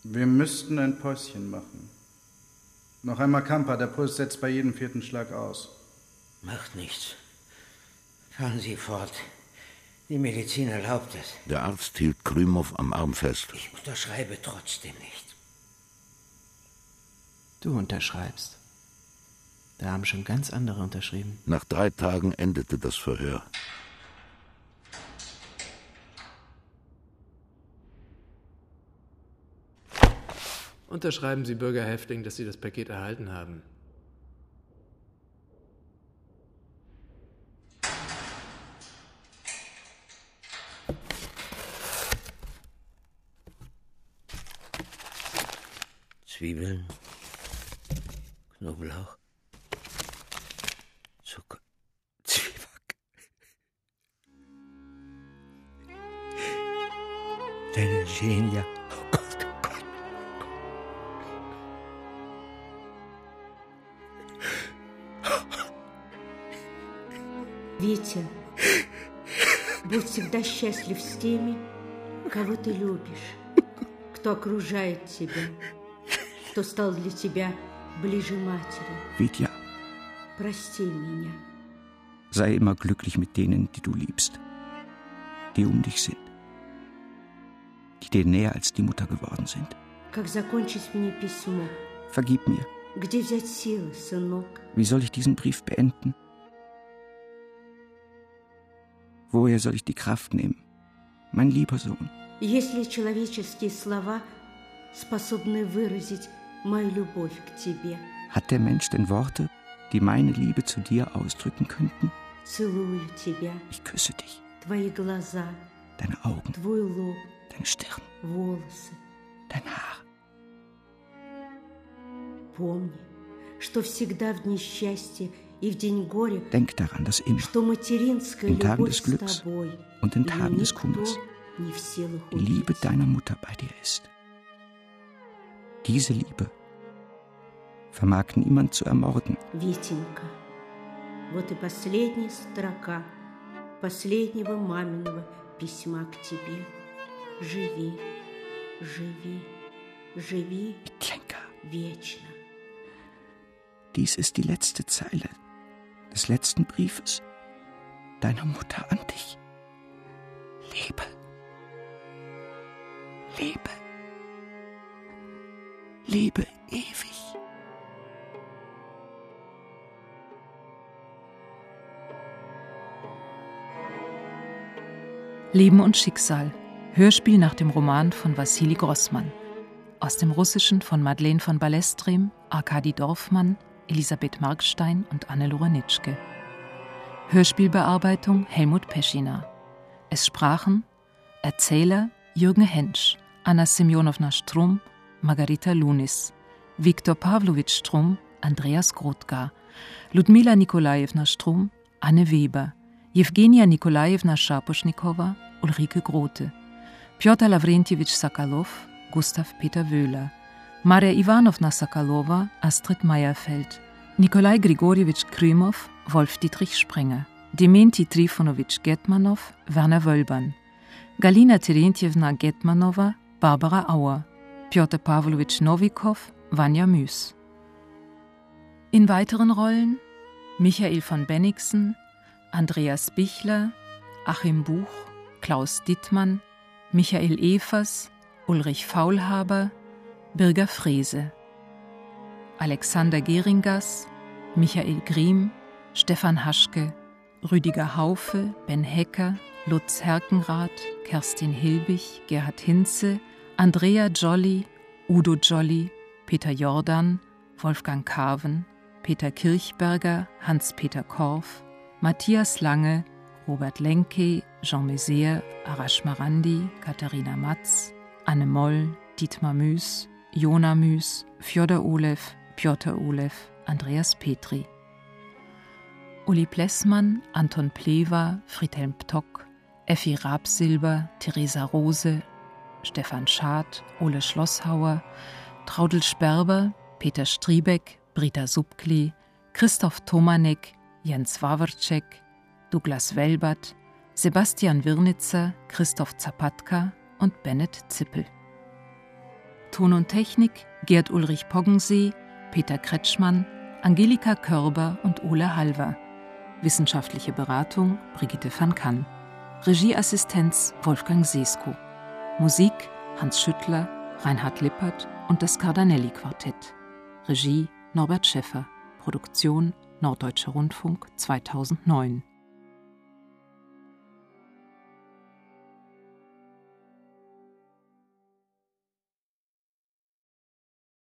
Wir müssten ein Päuschen machen. Noch einmal Kampa, der Puls setzt bei jedem 4. Schlag aus. Macht nichts. Fahren Sie fort. Die Medizin erlaubt es. Der Arzt hielt Krymow am Arm fest. Ich unterschreibe trotzdem nicht. Du unterschreibst. Da haben schon ganz andere unterschrieben. Nach 3 Tagen endete das Verhör. Unterschreiben Sie, Bürger Häftling, dass Sie das Paket erhalten haben. Zwiebeln, Knoblauch, Zucker, Zwieback. Deine Genia. Oh Gott, oh Gott. Витя, будь всегда счастлив с теми, кого ты любишь, кто окружает тебя, кто стал для тебя ближе матери. Vitya, Прости меня. sei immer glücklich mit denen, die du liebst, die um dich sind, die dir näher als die Mutter geworden sind. Как закончить мне письмо? Vergib mir. Где взять силы, сынок? Wie soll ich diesen Brief beenden? Woher soll ich die Kraft nehmen? Mein lieber Sohn. Есть ли человеческие слова, способные выразить мою любовь к тебе? Hat der Mensch denn Worte, die meine Liebe zu dir ausdrücken könnten? Целую тебя. Ich küsse dich. Твои глаза. Deine Augen. Твой лоб. Deine Stirn. Волосы. Dein Haar. Помни, что всегда в дни счастья и в день горя, Denk daran, dass immer, что материнская in Tagen любовь des Glücks с тобой und in и Tagen des никто Kummers, не в силах die Liebe убить. deiner Mutter bei dir ist. Diese Liebe vermag niemand zu ermorden. Витенька, вот и последняя строка последнего маминого письма к тебе. Живи, живи, живи Vityenka, вечно. dies ist die letzte Zeile des letzten Briefes deiner Mutter an dich. Lebe, lebe, lebe ewig. Leben und Schicksal. Hörspiel nach dem Roman von Wassili Grossmann. Aus dem Russischen von Madeleine von Ballestrem, Arkadi Dorfmann, Elisabeth Markstein und Anne-Lore Nitschke. Hörspielbearbeitung Helmut Peschina. Es sprachen Erzähler Jürgen Hensch, Anna Semjonowna Strum, Margarita Lunis, Viktor Pawlowitsch Strum, Andreas Grotka, Ludmila Nikolajewna Strum, Anne Weber, Jewgenia Nikolajewna Schaposchnikowa, Ulrike Grote, Pjotr Lawrentjewitsch Sakalow, Gustav Peter Wöhler, Maria Iwanowna Sakalowa, Astrid Meyerfeld, Nikolai Grigorjewitsch Krymow, Wolf-Dietrich Sprenger, Dementi Trifonowitsch Getmanow, Werner Wölbern, Galina Terentjewna Getmanowa, Barbara Auer, Pjotr Pawlowitsch Nowikow, Vanja Müß. In weiteren Rollen Michael von Bennigsen, Andreas Bichler, Achim Buch, Klaus Dittmann, Michael Evers, Ulrich Faulhaber, Birger Frese. Alexander Geringas, Michael Griem, Stefan Haschke, Rüdiger Haufe, Ben Hecker, Lutz Herkenrath, Kerstin Hilbig, Gerhard Hinze, Andrea Jolly, Udo Jolly, Peter Jordan, Wolfgang Carven, Peter Kirchberger, Hans-Peter Korff, Matthias Lange, Robert Lenke, Jean Mézère, Arash Marandi, Katharina Matz, Anne Moll, Dietmar Müß, Jona Müß, Fjodor Olev, Pjotr Olev, Andreas Petri. Uli Plessmann, Anton Plewa, Friedhelm Ptock, Effi Rabsilber, Theresa Rose, Stefan Schad, Ole Schlosshauer, Traudl Sperber, Peter Striebeck, Brita Subkli, Christoph Tomanek, Jens Wawrczek, Douglas Welbert, Sebastian Wirnitzer, Christoph Zapatka und Bennett Zippel. Ton und Technik Gerd Ulrich Poggensee, Peter Kretschmann, Angelika Körber und Ole Halver. Wissenschaftliche Beratung Brigitte van Kann. Regieassistenz Wolfgang Seesko. Musik Hans Schüttler, Reinhard Lippert und das Cardanelli-Quartett. Regie Norbert Schäffer. Produktion Norddeutscher Rundfunk 2009.